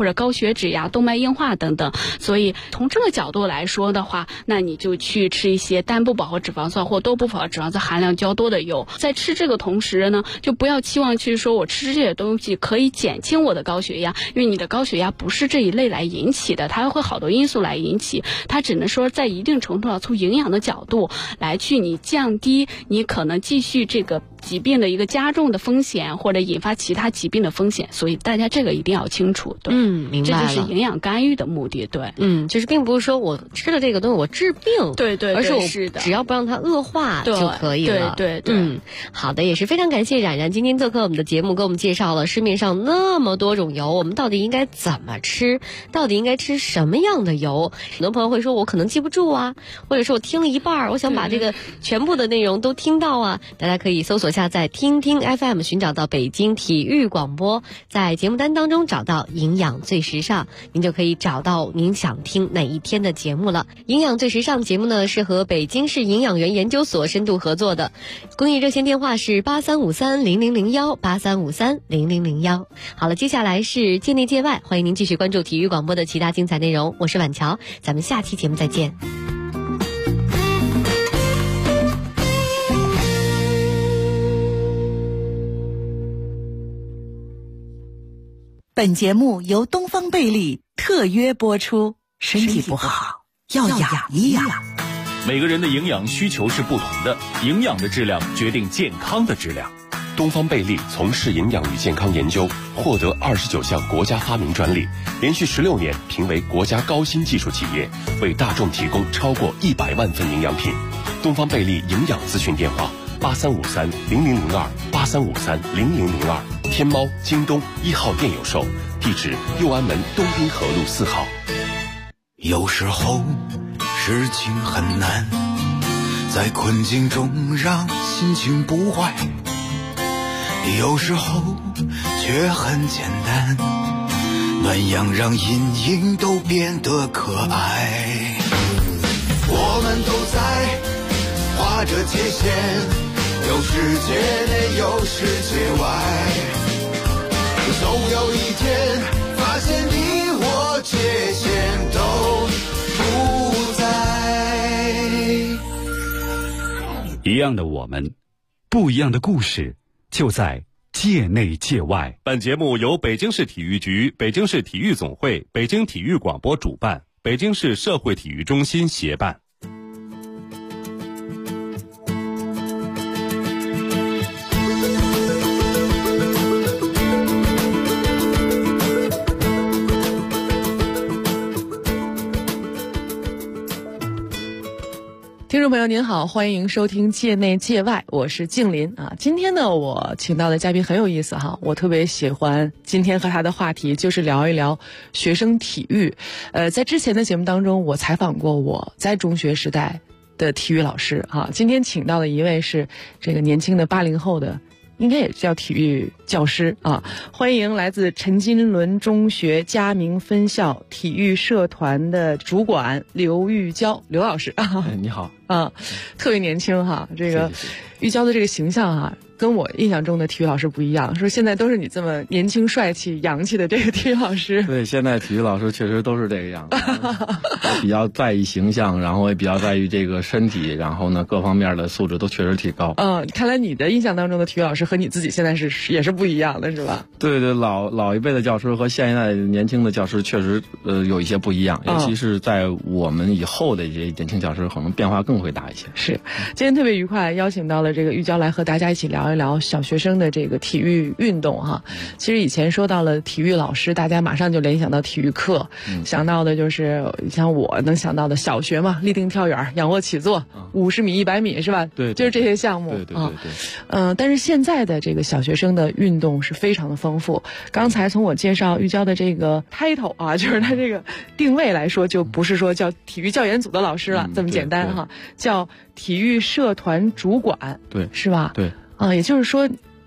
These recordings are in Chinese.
或者高血脂呀、动脉硬化等等。所以从这个角度来说的话，那你就去吃一些单不饱和脂肪酸或多不饱和脂肪酸含量较多的油。在吃这个同时呢，就不要期望去说我吃这些东西可以减轻我的高血压，因为你的高血压不是这一类来引起的，它会好多因素来引起，它只能说在一定程度上从营养的角度来去你降低你可能继续这个疾病的一个加重的风险，或者引发其他疾病的风险，所以大家这个一定要清楚。对， 明白了， 这就是营养干预的目的。对， 就是并不是说我吃了这个东西我治病， 对， 而是我只要不让它恶化就可以了。 对， 好的，也是非常感谢冉冉今天做客我们的节目，给我们介绍了市面上那么多种油，我们到底应该怎么吃，到底应该吃什么样的油。很多朋友会说我可能记不住啊，或者说我听了一半，我想把这个全部的内容都听到啊。大家可以搜索下载听听 FM， 寻找到北京体育广播，在节目单当中找到营养最时尚，您就可以找到您想听哪一天的节目了。营养最时尚节目呢是和北京市营养员研究所深度合作的，公益热线电话是83530001 83530001。好了，接下来是界内界外，欢迎您继续关注体育广播的其他精彩内容，我是婉乔，咱们下期节目再见。 本节目由东方贝利特约播出，身体不好要养一养。 每个人的营养需求是不同的，营养的质量决定健康的质量。 东方贝利从事营养与健康研究，获得29项国家发明专利，连续16年评为国家高新技术企业，为大众提供超过100万份营养品。东方贝利营养咨询电话83530002 83530002，天猫、京东1号店有售，地址右安门东滨河路4号。 有时候事情很难，在困境中让心情不坏，有时候却很简单，暖阳让阴影都变得可爱。我们都在画着界限，有世界内有世界外，总有一天发现你我界限都不在。 一样的我们，不一样的故事，就在界内界外。 本节目由北京市体育局、北京市体育总会、北京体育广播主办，北京市社会体育中心协办。 听众朋友您好，欢迎收听界内界外，我是静林啊。今天呢，我请到的嘉宾很有意思哈，我特别喜欢今天和他的话题就是聊一聊学生体育。在之前的节目当中，我采访过我在中学时代的体育老师哈。今天请到的一位是这个年轻的80后的，应该也叫体育教师啊。欢迎来自陈金伦中学嘉明分校体育社团的主管刘玉娇刘老师啊。 你好啊，特别年轻哈，这个玉娇的这个形象哈，跟我印象中的体育老师不一样，说现在都是你这么年轻帅气洋气的这个体育老师。 对，现在体育老师确实都是这个样子比较在意形象，然后也比较在意这个身体，然后呢各方面的素质都确实提高。 看来你的印象当中的体育老师和你自己现在也是不一样的是吧？ 对对，老一辈的教师和现在年轻的教师确实有一些不一样，尤其是在我们以后的这些年轻教师可能变化更会大一些。 是，今天特别愉快邀请到了这个玉娇来和大家一起聊一聊小学生的这个体育运动哈。其实以前说到了体育老师，大家马上就联想到体育课，想到的就是像我能想到的小学嘛，立定跳远、仰卧起坐、50米、100米是吧？ 对， 就是这些项目。 对。 但是现在的这个小学生的运动是非常的丰富。刚才从我介绍玉娇的这个 title 啊，就是他这个定位来说，就不是说叫体育教研组的老师了，这么简单哈，叫体育社团主管， 对， 是吧？ 对。 也就是说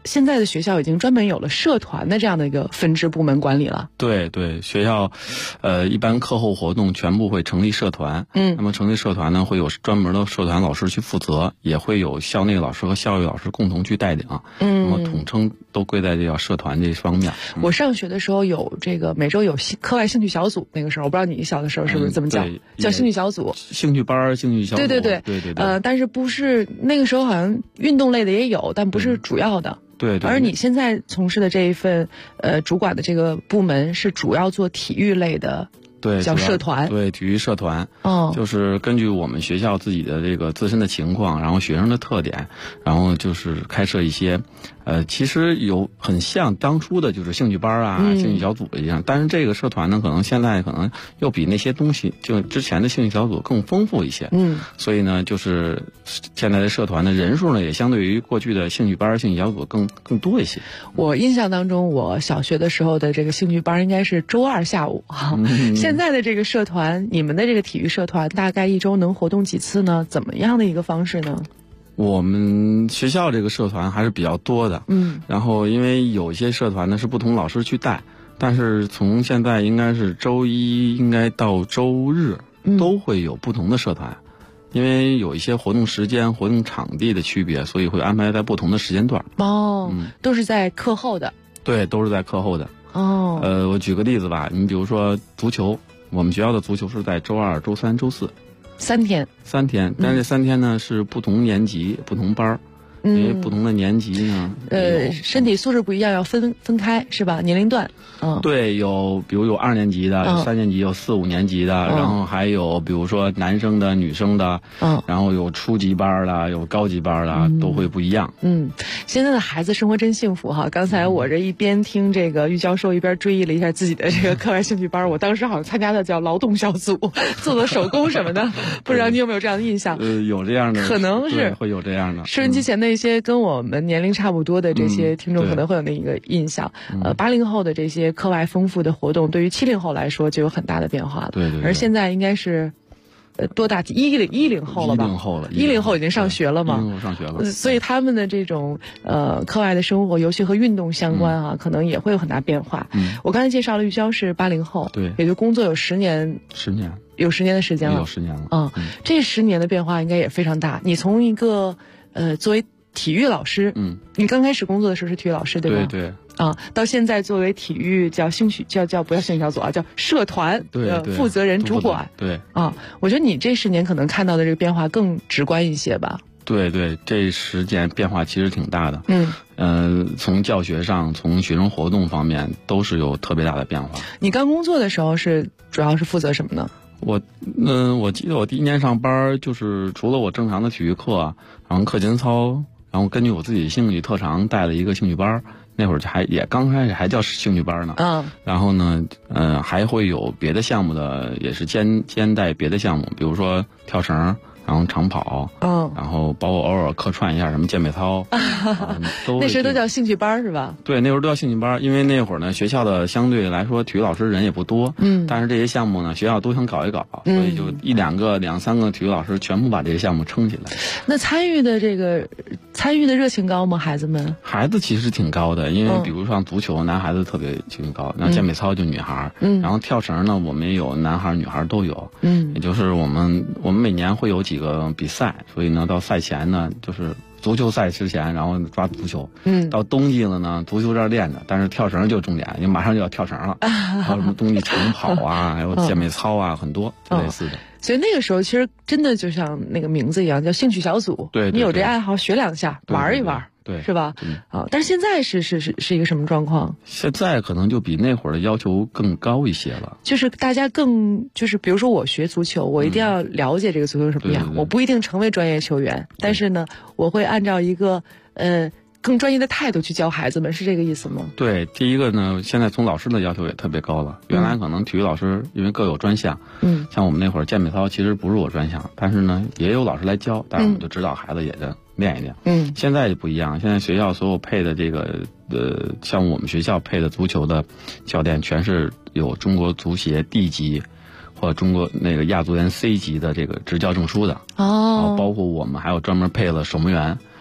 现在的学校已经专门有了社团的这样的一个分支部门管理了。 对对，学校，一般课后活动全部会成立社团。那么成立社团呢，会有专门的社团老师去负责，也会有校内老师和校外老师共同去带领。那么统称都归在这个社团这方面。 我上学的时候有这个每周有课外兴趣小组，那个时候我不知道你小的时候是不是这么叫，叫兴趣小组、 兴趣班、兴趣小组。 对。但是不是那个时候好像运动类的也有，但不是主要的。 对。 而你现在从事的这一份主管的这个部门是主要做体育类的。 对， 叫社团。 对，体育社团。就是根据我们学校自己的这个自身的情况，然后学生的特点，然后就是开设一些，其实有很像当初的就是兴趣班啊、兴趣小组一样，但是这个社团呢，可能现在可能又比那些东西就之前的兴趣小组更丰富一些。所以呢，就是现在的社团的人数呢，也相对于过去的兴趣班、兴趣小组更多一些。 我印象当中，我小学的时候的这个兴趣班应该是周二下午哈。现在的这个社团，你们的这个体育社团大概一周能活动几次呢？怎么样的一个方式呢？ 我们学校这个社团还是比较多的。然后因为有一些社团呢是不同老师去带，但是从现在应该是周一应该到周日都会有不同的社团。因为有一些活动时间、活动场地的区别，所以会安排在不同的时间段。 都是在课后的。 对，都是在课后的。我举个例子吧，你比如说足球，我们学校的足球是在周二、周三、周四 3天， 但是这3天呢是不同年级、不同班儿。因为不同的年级呢， 身体素质不一样，要分开是吧？年龄段。 对，比如有2年级的，有3年级，有4、5年级的，然后还有比如说男生的、女生的，然后有初级班的，有高级班的，都会不一样。 现在的孩子生活真幸福哈！刚才我这一边听这个于教授，一边追忆了一下自己的这个课外兴趣班，我当时好像参加的叫劳动小组，做做手工什么的，不知道你有没有这样的印象？ 有这样的， 可能是会有这样的。 收音机前的一些跟我们年龄差不多的这些听众可能会有那一个印象。80后的这些课外丰富的活动，对于70后来说就有很大的变化了。 对。 而现在应该是多大？10后了吧？10后已经上学了嘛 ？10后上学了。 所以他们的这种课外的生活，尤其和运动相关啊，可能也会有很大变化。我刚才介绍了玉娇是80后， 对， 也就工作有10年，有10年的时间了， 有10年了。 这10年的变化应该也非常大。你从一个作为体育老师，你刚开始工作的时候是体育老师，对吧？ 对。 到现在作为体育叫兴趣叫不要兴趣小组啊，叫社团负责人主管。 对。 我觉得你这10年可能看到的这个变化更直观一些吧。 对，这10年变化其实挺大的。从教学上，从学生活动方面都是有特别大的变化。 你刚工作的时候主要是负责什么呢？ 我记得我第1年上班，就是除了我正常的体育课，然后课间操，然后根据我自己兴趣特长带了一个兴趣班。那会儿也刚开始还叫兴趣班呢。然后呢，还会有别的项目的，也是兼带别的项目，比如说跳绳，然后长跑，然后包括偶尔客串一下什么健美操， 那时候都叫兴趣班是吧？ 对，那时候都叫兴趣班，因为那会儿呢，学校的相对来说体育老师人也不多，但是这些项目呢，学校都想搞一搞，所以就1、2个、2、3个体育老师全部把这些项目撑起来。 那参与的热情高吗？孩子们？ 孩子其实挺高的，因为比如像足球，男孩子特别情绪高，然后健美操就女孩，然后跳绳呢，我们也有男孩女孩都有，也就是我们每年会有几个比赛，所以呢，到赛前呢，就是足球赛之前，然后抓足球，到冬季了呢，足球这儿练着，但是跳绳就重点，因为马上就要跳绳了，还有什么冬季长跑啊，还有健美操啊，很多类似的。 所以那个时候其实真的就像那个名字一样，叫兴趣小组。 对， 你有这爱好，学2下，玩一玩， 对， 是吧？但是现在是一个什么状况？ 现在可能就比那会儿的要求更高一些了。 就是大家就是比如说我学足球，我一定要了解这个足球什么样，我不一定成为专业球员，但是呢，我会按照一个更专业的态度去教孩子们，是这个意思吗？ 对，第一个呢，现在从老师的要求也特别高了。原来可能体育老师因为各有专项，像我们那会儿健美操其实不是我专项，但是呢也有老师来教，但是我们就指导孩子也在练一练。现在就不一样，现在学校所有配的这个像我们学校配的足球的教练，全是有中国足协 D 级或中国那个亚足联 C 级的这个执教证书的。包括我们还有专门配了守门员。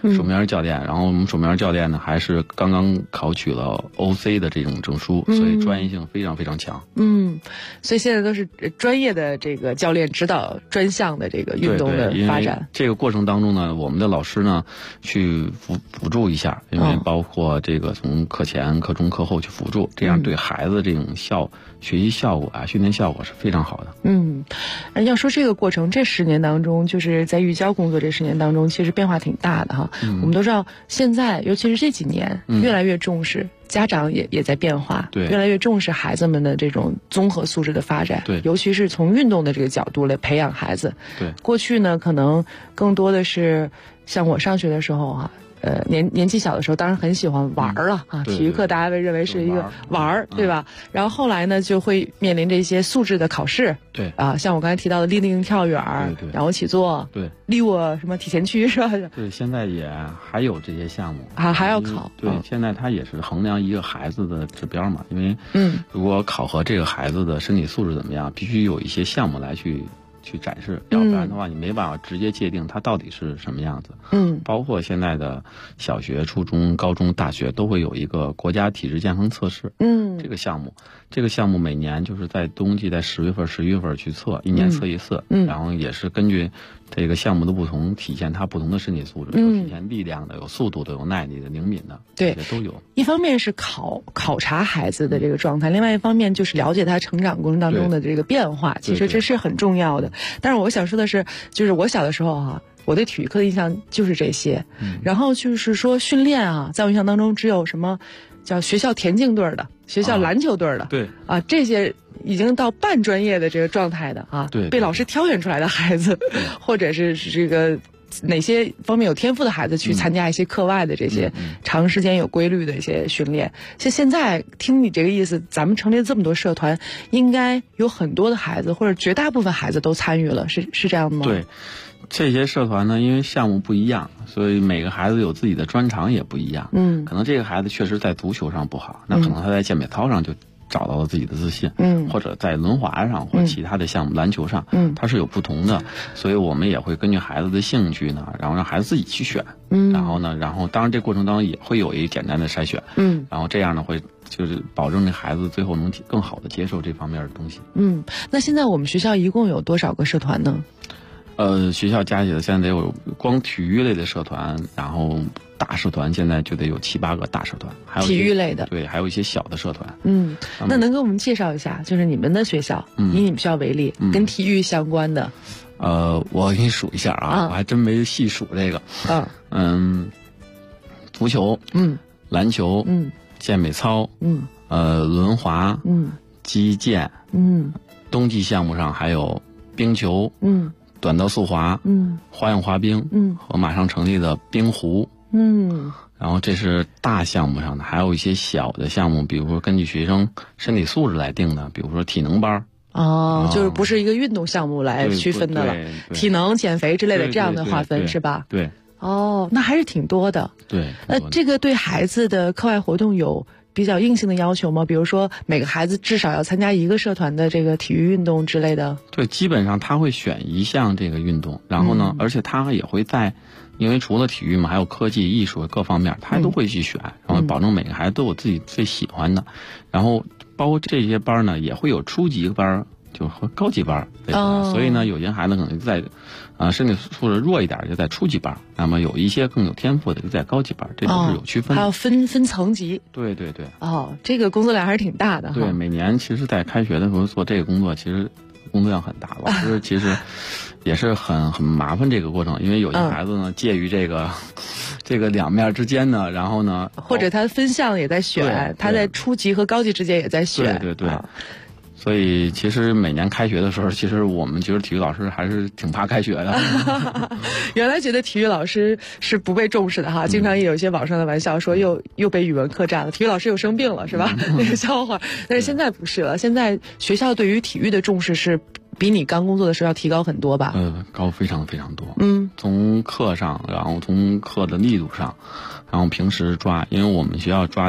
守门员教练。然后我们守门员教练呢，还是刚刚考取了 OC 的这种证书，所以专业性非常非常强。 所以现在都是专业的这个教练指导专项的这个运动的发展。 这个过程当中呢，我们的老师呢去辅助一下，因为包括这个从课前、课中、课后去辅助，这样对孩子这种学习效果啊、训练效果是非常好的。 要说这个过程，这10年当中，就是在育教工作这10年当中，其实变化挺大的哈。我们都知道，现在尤其是这几年，越来越重视。家长也在变化， 对， 越来越重视孩子们的这种综合素质的发展， 对， 尤其是从运动的这个角度来培养孩子。 对， 过去呢，可能更多的是像我上学的时候年纪小的时候，当然很喜欢玩了体育课大家被认为是一个玩，对吧？然后后来呢，就会面临着一些素质的考试， 对像我刚才提到的立定跳远、仰卧起坐， 对， 立卧什么体前屈是吧？ 对，现在也还有这些项目还要考。 对，现在它也是衡量一个孩子的指标嘛，因为如果考核这个孩子的身体素质怎么样，必须有一些项目来去展示，要不然的话你没办法直接界定它到底是什么样子。包括现在的小学、初中、高中、大学都会有一个国家体质健康测试。这个项目每年就是在冬季在10月份、11月份去测，一年测一次。然后也是根据这个项目的不同，体现它不同的身体素质，有体现力量的，有速度的，有耐力的，灵敏的， 对， 都有。 一方面是考察孩子的这个状态，另外一方面就是了解他成长过程当中的这个变化，其实这是很重要的。但是我想说的是，就是我小的时候我对体育课的印象就是这些。然后就是说训练在我印象当中只有什么叫学校田径队的、学校篮球队的， 对这些已经到半专业的这个状态的对， 被老师挑选出来的孩子，或者是这个哪些方面有天赋的孩子去参加一些课外的这些长时间有规律的一些训练。现在听你这个意思，咱们成立这么多社团，应该有很多的孩子或者绝大部分孩子都参与了，是这样吗？ 对，这些社团呢，因为项目不一样，所以每个孩子有自己的专长也不一样。可能这个孩子确实在足球上不好，那可能他在健美操上就找到了自己的自信，或者在轮滑上或其他的项目，篮球上，它是有不同的，所以我们也会根据孩子的兴趣呢，然后让孩子自己去选，然后当然这过程当中也会有一个简单的筛选，然后这样呢会就是保证这孩子最后能更好的接受这方面的东西。 那现在我们学校一共有多少个社团呢？ 学校加起来现在得有光体育类的社团，然后大社团现在就得有7、8个大社团，还有体育类的， 对，还有一些小的社团。 那能给我们介绍一下，就是你们的学校，以你们学校为例，跟体育相关的。 我给你数一下我还真没细数这个。足球，篮球，健美操，轮滑，击剑，冬季项目上还有冰球，短道速滑，花样滑冰，和马上成立的冰壶，然后这是大项目上的，还有一些小的项目，比如说根据学生身体素质来定的，比如说体能班。 就是不是一个运动项目来区分的了，体能、减肥之类的这样的划分是吧？ 对。 那还是挺多的。 对。 这个对孩子的课外活动有比较硬性的要求吗？比如说每个孩子至少要参加一个社团的这个体育运动之类的？ 对，基本上他会选一项这个运动，然后呢，而且他也会因为除了体育嘛，还有科技、艺术各方面，他都会去选，然后保证每个孩子都有自己最喜欢的，然后包括这些班呢，也会有初级班，就和高级班，所以呢，有些孩子可能在身体素质弱一点，就在初级班；那么有一些更有天赋的，就在高级班，这都是有区分的。 还要分层级。 对。 这个工作量还是挺大的。 对，每年其实，在开学的时候做这个工作，其实工作量很大。老师其实也是很麻烦这个过程，因为有些孩子呢，介于这个两面之间呢，然后呢， 或者他分项也在选，他在初级和高级之间也在选。 对。所以其实每年开学的时候，其实我们觉得体育老师还是挺怕开学的。 原来觉得体育老师是不被重视的经常也有一些网上的玩笑说又被语文课占了，体育老师又生病了是吧？那个笑话。但是现在不是了，现在学校对于体育的重视是比你刚工作的时候要提高很多吧？ 高非常非常多。从课上，然后从课的力度上，然后平时因为我们学校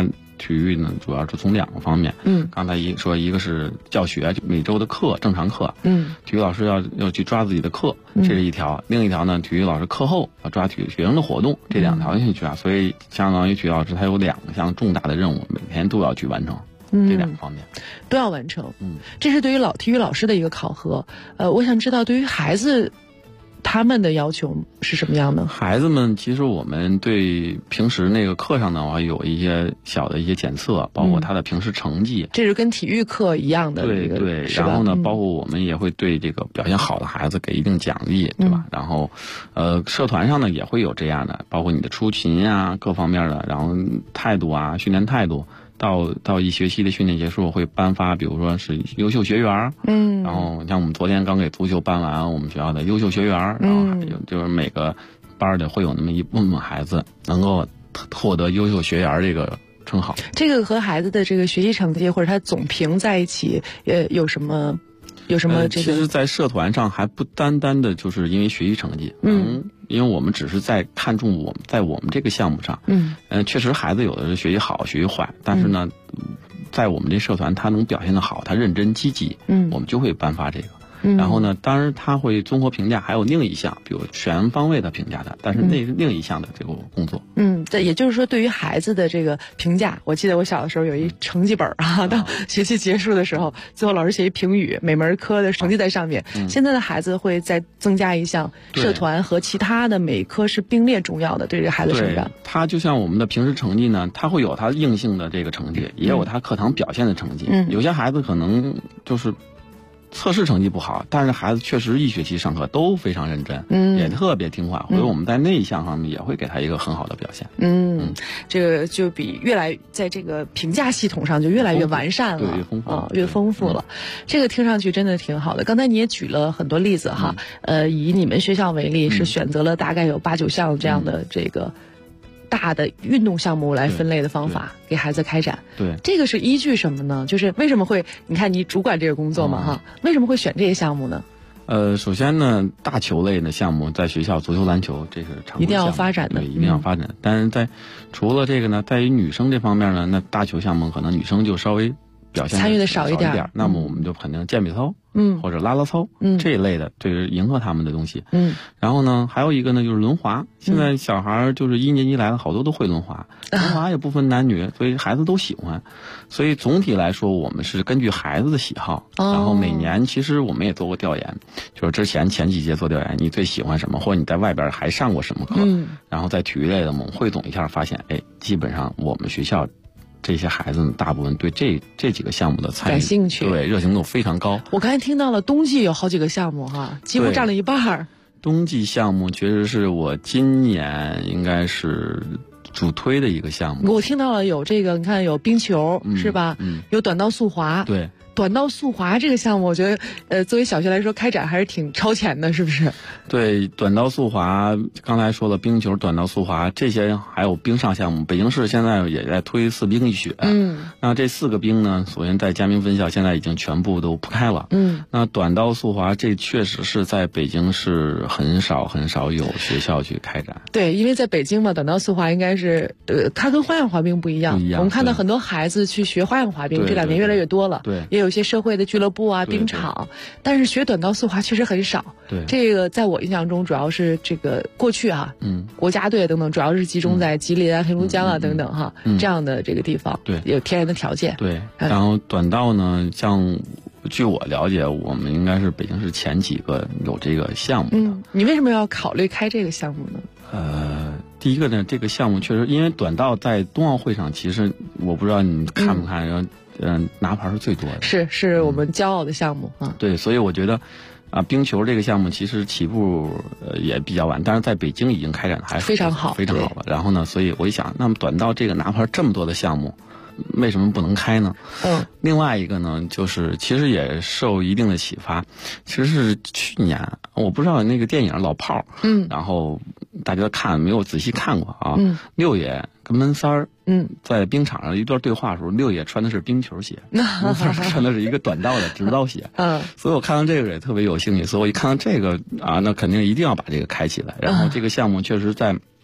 体育呢，主要是从2个方面。刚才说一个是教学，每周的课，正常课。体育老师要去抓自己的课，这是一条。另一条呢，体育老师课后要抓体育学生的活动，这2条去抓。所以相当于体育老师他有2项重大的任务，每天都要去完成。这2个方面都要完成。这是对于体育老师的一个考核。我想知道对于孩子他们的要求是什么样的？ 孩子们其实我们对平时那个课上的话有一些小的一些检测，包括他的平时成绩。 这是跟体育课一样的。 对。然后呢，包括我们也会对这个表现好的孩子给一定奖励，对吧？然后社团上呢也会有这样的，包括你的出勤啊各方面的，然后态度啊训练态度。到一学期的训练结束，会颁发，比如说是优秀学员，然后像我们昨天刚给足球颁完我们学校的优秀学员，然后还有就是每个班的会有那么一部分孩子能够获得优秀学员这个称号。 这个和孩子的这个学习成绩或者他总评在一起，有什么其实在社团上还不单单的就是因为学习成绩，因为我们只是在看重在我们这个项目上，确实孩子有的是学习好学习坏，但是呢，在我们这社团他能表现得好，他认真积极，我们就会颁发这个。然后呢，当然他会综合评价，还有另一项，比如全方位的评价的，但是那是另一项的这个工作。 对，也就是说，对于孩子的这个评价，我记得我小的时候有一成绩本到学期结束的时候，最后老师写一评语，每门科的成绩在上面。现在的孩子会再增加一项社团和其他的每科是并列重要的，对这个孩子成长。 他就像我们的平时成绩呢，他会有他硬性的这个成绩，也有他课堂表现的成绩。有些孩子可能就是测试成绩不好，但是孩子确实一学期上课都非常认真，也特别听话，所以我们在那一项上面也会给他一个很好的表现。 这个就比在这个评价系统上就越来越完善了，越丰富了。这个听上去真的挺好的。刚才你也举了很多例子哈，以你们学校为例，是选择了大概有8、9项这样的这个大的运动项目来分类的方法给孩子开展。 对， 这个是依据什么呢？就是为什么会，你看你主管这个工作嘛为什么会选这些项目呢？ 首先呢，大球类的项目在学校，足球、篮球这是常规项目， 一定要发展的， 对，一定要发展。但是除了这个呢，在于女生这方面呢，那大球项目可能女生就稍微表现参与的少一点， 那么我们就肯定健美操，或者拉拉操，这一类的，对，迎合他们的东西。然后呢，还有一个呢就是轮滑，现在小孩就是1年级来了，好多都会轮滑，轮滑也不分男女，所以孩子都喜欢。所以总体来说，我们是根据孩子的喜好，然后每年其实我们也做过调研，就是前几届做调研，你最喜欢什么，或者你在外边还上过什么课，然后在体育类的我们汇总一下，发现，基本上我们学校这些孩子呢，大部分对这几个项目的参与感兴趣， 对，热情度非常高。 我刚才听到了冬季有好几个项目几乎占了一半。 冬季项目确实是我今年应该是主推的一个项目。 我听到了有这个，你看有冰球，是吧？有短道速滑。 对。 短道速滑这个项目，我觉得，作为小学来说，开展还是挺超前的，是不是？ 对，短道速滑，刚才说了冰球、短道速滑这些，还有冰上项目。北京市现在也在推4冰1雪。那这4个冰呢，首先在嘉明分校现在已经全部都铺开了。那短道速滑这确实是在北京市很少有学校去开展。 对，因为在北京嘛，短道速滑应该是，它跟花样滑冰不一样。我们看到很多孩子去学花样滑冰，这2年越来越多了。 对。 也有一些社会的俱乐部冰场，但是学短道速滑确实很少。 对， 这个在我印象中，主要是这个过去国家队等等，主要是集中在吉林黑龙江等等这样的这个地方， 对， 有天然的条件。 对，然后短道呢，像据我了解，我们应该是北京市前几个有这个项目的。 你为什么要考虑开这个项目呢？ 第一个呢，这个项目确实，因为短道在冬奥会上，其实我不知道你看不看，然后拿牌是最多的， 是我们骄傲的项目对，所以我觉得冰球这个项目其实起步也比较晚，但是在北京已经开展的还是非常好了。然后呢，所以我一想，那么短道这个拿牌这么多的项目，为什么不能开呢？另外一个呢，就是其实也受一定的启发，其实是去年我不知道那个电影《老炮儿》，然后大家看没有仔细看过六爷跟闷三儿，在冰场上一段对话的时候，六爷穿的是冰球鞋，闷三儿穿的是一个短道的直道鞋，所以我看到这个也特别有兴趣，所以我一看到这个那肯定一定要把这个开起来。然后这个项目确实在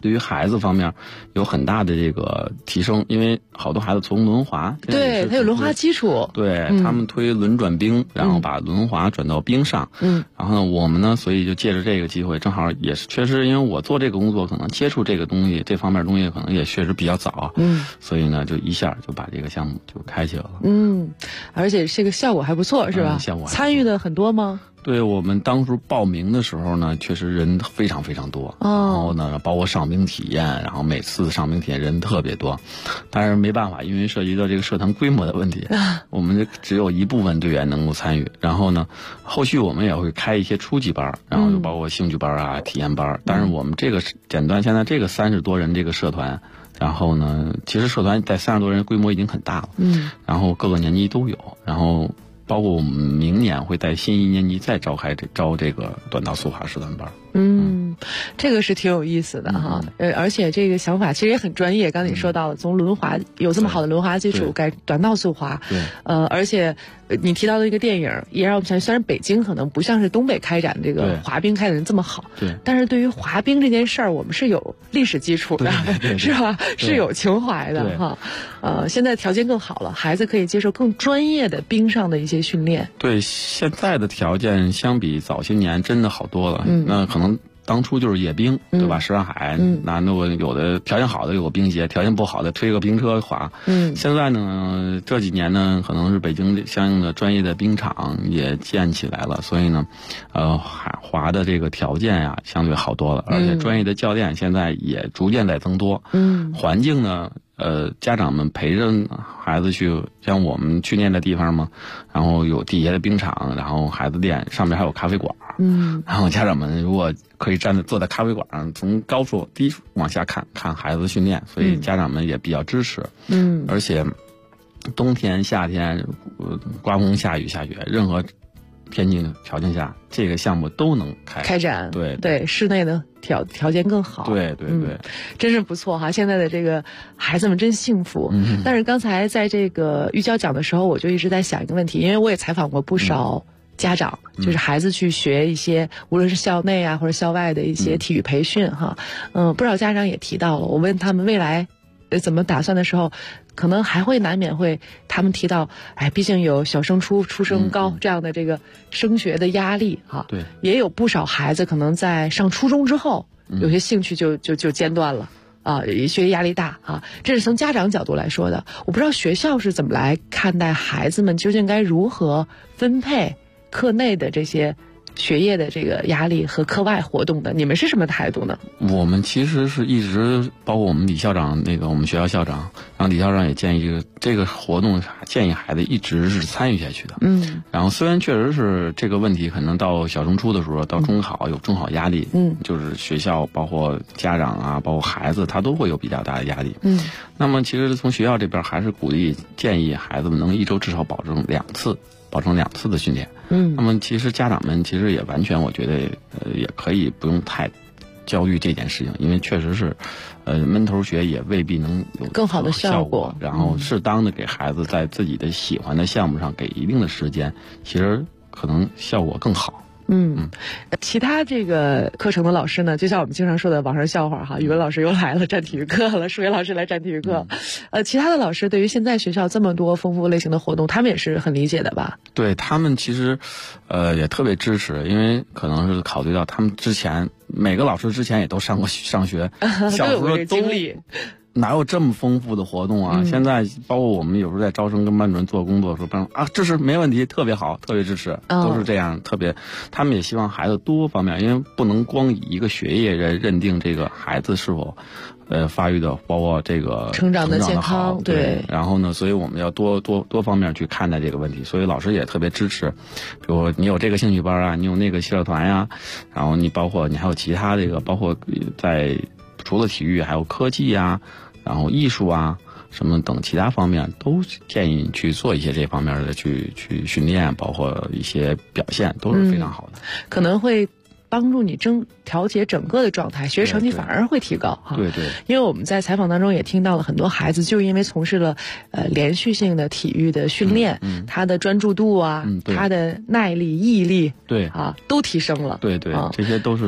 对于孩子方面有很大的这个提升，因为好多孩子从轮滑， 对，他有轮滑基础， 对、他们推轮转冰，然后把轮滑转到冰上，然后呢，我们呢，所以就借着这个机会，正好也是确实，因为我做这个工作，可能接触这个东西，这方面东西可能也确实比较早，所以呢，就一下就把这个项目就开起来了， 而且这个效果还不错，是吧？ 效果参与的很多吗？ 对，我们当初报名的时候呢，确实人非常非常多，然后呢，包括上冰体验，然后每次上冰体验人特别多，但是没办法，因为涉及到这个社团规模的问题，我们只有一部分队员能够参与。然后呢，后续我们也会开一些初级班，然后就包括兴趣班啊、体验班。但是我们这个简单，现在这个30多人这个社团，然后呢，其实社团在30多人规模已经很大了，然后各个年级都有，然后。包括我们明年会在新1年级再招这个短道速滑社团班。 这个是挺有意思的哈，而且这个想法其实也很专业。刚才你说到了，从轮滑有这么好的轮滑基础，改短道速滑，而且你提到的一个电影也让我们想，虽然北京可能不像是东北开展这个滑冰开展的这么好，但是对于滑冰这件事儿，我们是有历史基础的，是吧？是有情怀的哈。现在条件更好了，孩子可以接受更专业的冰上的一些训练。 对，现在的条件相比早些年真的好多了。那可能当初就是野冰，对吧？什刹海，那有的条件好的有个冰鞋，条件不好的推个冰车滑。现在呢，这几年呢，可能是北京相应的专业的冰场也建起来了，所以呢，滑的这个条件呀相对好多了，而且专业的教练现在也逐渐在增多。环境呢。家长们陪着孩子去，像我们去练的地方嘛，然后有底下的冰场，然后孩子练，上面还有咖啡馆。然后家长们如果可以坐在咖啡馆上，从高处低处往下看孩子训练，所以家长们也比较支持。而且冬天、夏天，刮风下雨，任何天气条件下，这个项目都能开展。对，室内的条件更好。对， 真是不错哈！现在的这个孩子们真幸福。但是刚才在这个预教讲的时候，我就一直在想一个问题，因为我也采访过不少家长，就是孩子去学一些无论是校内啊或者校外的一些体育培训哈。不少家长也提到了，我问他们未来怎么打算的时候，可能还会难免会他们提到，毕竟有小升初、初升高这样的这个升学的压力哈。对，也有不少孩子可能在上初中之后，有些兴趣就间断了。学习压力大啊，这是从家长角度来说的。我不知道学校是怎么来看待孩子们究竟该如何分配课内的这些学业的这个压力和课外活动的，你们是什么态度呢？ 我们其实是一直，包括我们李校长，我们学校校长，然后李校长也建议这个活动建议孩子一直是参与下去的。然后虽然确实是这个问题，可能到小升初的时候，到中考有中考压力，就是学校包括家长啊，包括孩子，他都会有比较大的压力。那么其实从学校这边还是鼓励建议孩子们能一周至少保证2次的训练。那么其实家长们其实也完全，我觉得也可以不用太焦虑这件事情，因为确实是闷头学也未必能有更好的效果。 然后适当的给孩子在自己的喜欢的项目上给一定的时间，其实可能效果更好。 其他这个课程的老师呢，就像我们经常说的网上笑话哈，语文老师又来了占体育课了，数学老师来占体育课。其他的老师对于现在学校这么多丰富类型的活动，他们也是很理解的吧？ 对，他们其实也特别支持，因为可能是考虑到他们之前每个老师之前也都上学，小时候经历。 哪有这么丰富的活动啊？现在包括我们有时候在招生跟班主任做工作的时候，班主任这是没问题，特别好，特别支持，都是这样，特别。他们也希望孩子多方面，因为不能光以一个学业认定这个孩子是否发育的，包括这个成长的健康，对。 然后呢，所以我们要多方面去看待这个问题，所以老师也特别支持。比如你有这个兴趣班啊，你有那个社团呀，然后你还有其他这个，包括在除了体育还有科技啊，然后艺术啊什么等其他方面，都建议你去做一些这方面的去训练，包括一些表现都是非常好的， 可能会帮助你调节整个的状态，学习成绩反而会提高哈。 对， 因为我们在采访当中也听到了很多孩子，就因为从事了连续性的体育的训练，他的专注度啊，他的耐力、毅力，都提升了。 对，这些都是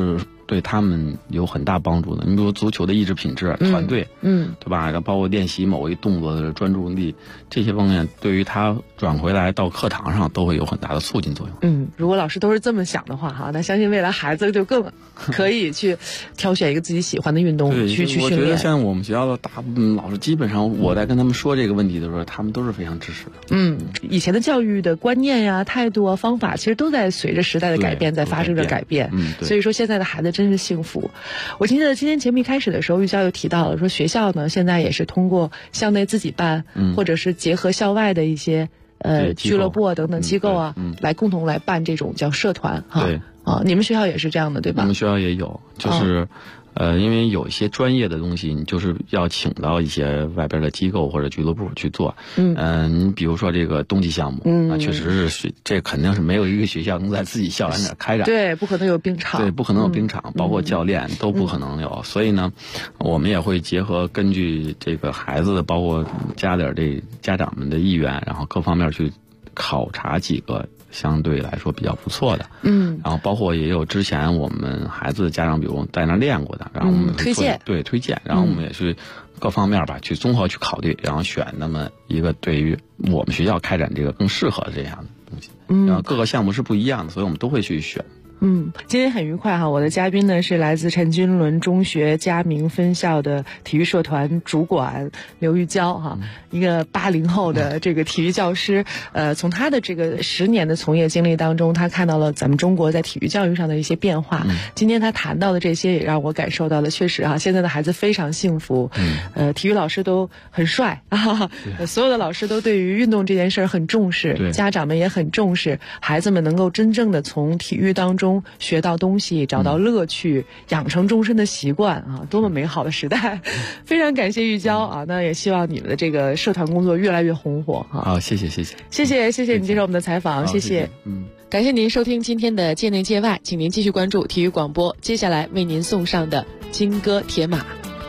对他们有很大帮助的。你比如足球的意志品质、团队，对吧？然后包括练习某一动作的专注力，这些方面对于他转回来到课堂上都会有很大的促进作用。 如果老师都是这么想的话哈，那相信未来孩子就更可以去挑选一个自己喜欢的运动去训练。 我觉得像我们学校的大部分老师，基本上我在跟他们说这个问题的时候，他们都是非常支持的。 以前的教育的观念呀、态度啊、方法，其实都在随着时代的改变在发生着改变。所以说现在的孩子真是幸福。我记得今天节目一开始的时候，玉娇又提到了说，学校呢现在也是通过校内自己办，或者是结合校外的一些俱乐部啊等等机构啊，来共同来办这种叫社团哈。 对你们学校也是这样的对吧？ 我们学校也有，就是因为有一些专业的东西，你就是要请到一些外边的机构或者俱乐部去做。你比如说这个冬季项目，确实是这肯定是没有一个学校能在自己校园里开展。 对，不可能有冰场。 对，不可能有冰场，包括教练都不可能有。所以呢，我们也会结合根据这个孩子的，包括加点这家长们的意愿，然后各方面去考察几个相对来说比较不错的，然后包括也有之前我们孩子的家长，比如在那练过的，然后我们推荐， 然后我们也是各方面吧去综合去考虑，然后选那么一个对于我们学校开展这个更适合的这样的东西，然后各个项目是不一样的，所以我们都会去选。 今天很愉快哈，我的嘉宾呢是来自陈君伦中学嘉明分校的体育社团主管刘玉娇哈，一个80后的这个体育教师。从他的这个10年的从业经历当中，他看到了咱们中国在体育教育上的一些变化。今天他谈到的这些也让我感受到了，确实哈，现在的孩子非常幸福。体育老师都很帅啊，所有的老师都对于运动这件事儿很重视，家长们也很重视，孩子们能够真正的从体育当中学到东西，找到乐趣，养成终身的习惯啊！多么美好的时代！非常感谢玉娇啊，那也希望你们的这个社团工作越来越红火啊！ 好，谢谢你接受我们的采访，谢谢。感谢您收听今天的界内界外，请您继续关注体育广播，接下来为您送上的金戈铁马。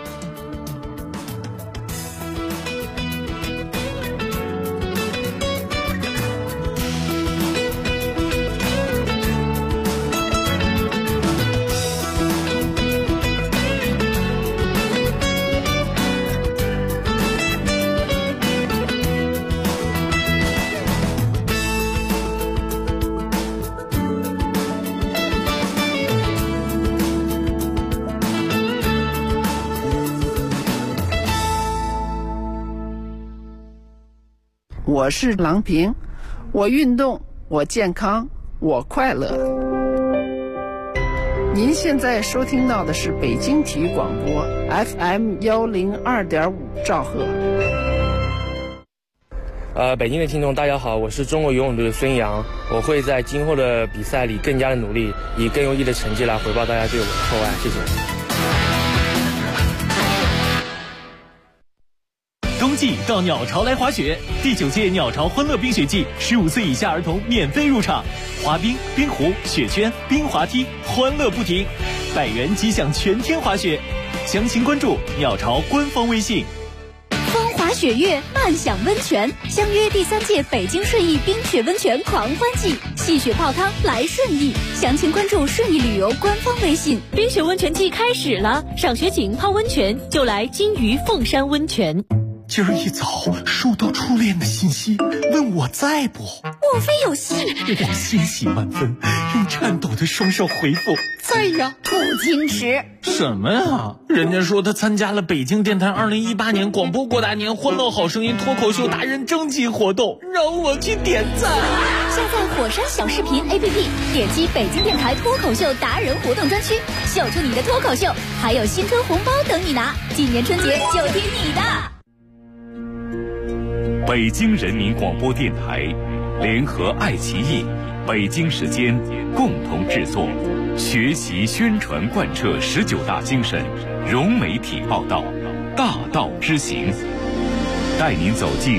我是郎平，我运动，我健康，我快乐。您现在收听到的是北京体育广播 FM102.5兆赫。 北京的听众大家好，我是中国游泳队的孙杨，我会在今后的比赛里更加的努力，以更优异的成绩来回报大家对我的厚爱，谢谢。 冬季到鸟巢来滑雪，第9届鸟巢欢乐冰雪季，15岁以下儿童免费入场，滑冰、冰壶、雪圈、冰滑梯，欢乐不停，100元即享全天滑雪。详情关注鸟巢官方微信。 风华雪月，漫享温泉，相约第3届北京顺义冰雪温泉狂欢季，戏雪泡汤来顺义。详情关注顺义旅游官方微信。 冰雪温泉季开始了，赏雪景泡温泉就来金鱼凤山温泉。 今儿一早收到初恋的信息，问我在不？ 莫非有戏？ 我欣喜万分，用颤抖的双手回复在呀。 不矜持什么呀？人家说他参加了北京电台2018年广播过大年欢乐好声音脱口秀达人征集活动，让我去点赞。 下载火山小视频 APP， 点击北京电台脱口秀达人活动专区，秀出你的脱口秀，还有新春红包等你拿。今年春节就听你的。 北京人民广播电台联合爱奇艺、北京时间共同制作，学习宣传贯彻19大精神，融媒体报道，大道之行，带您走进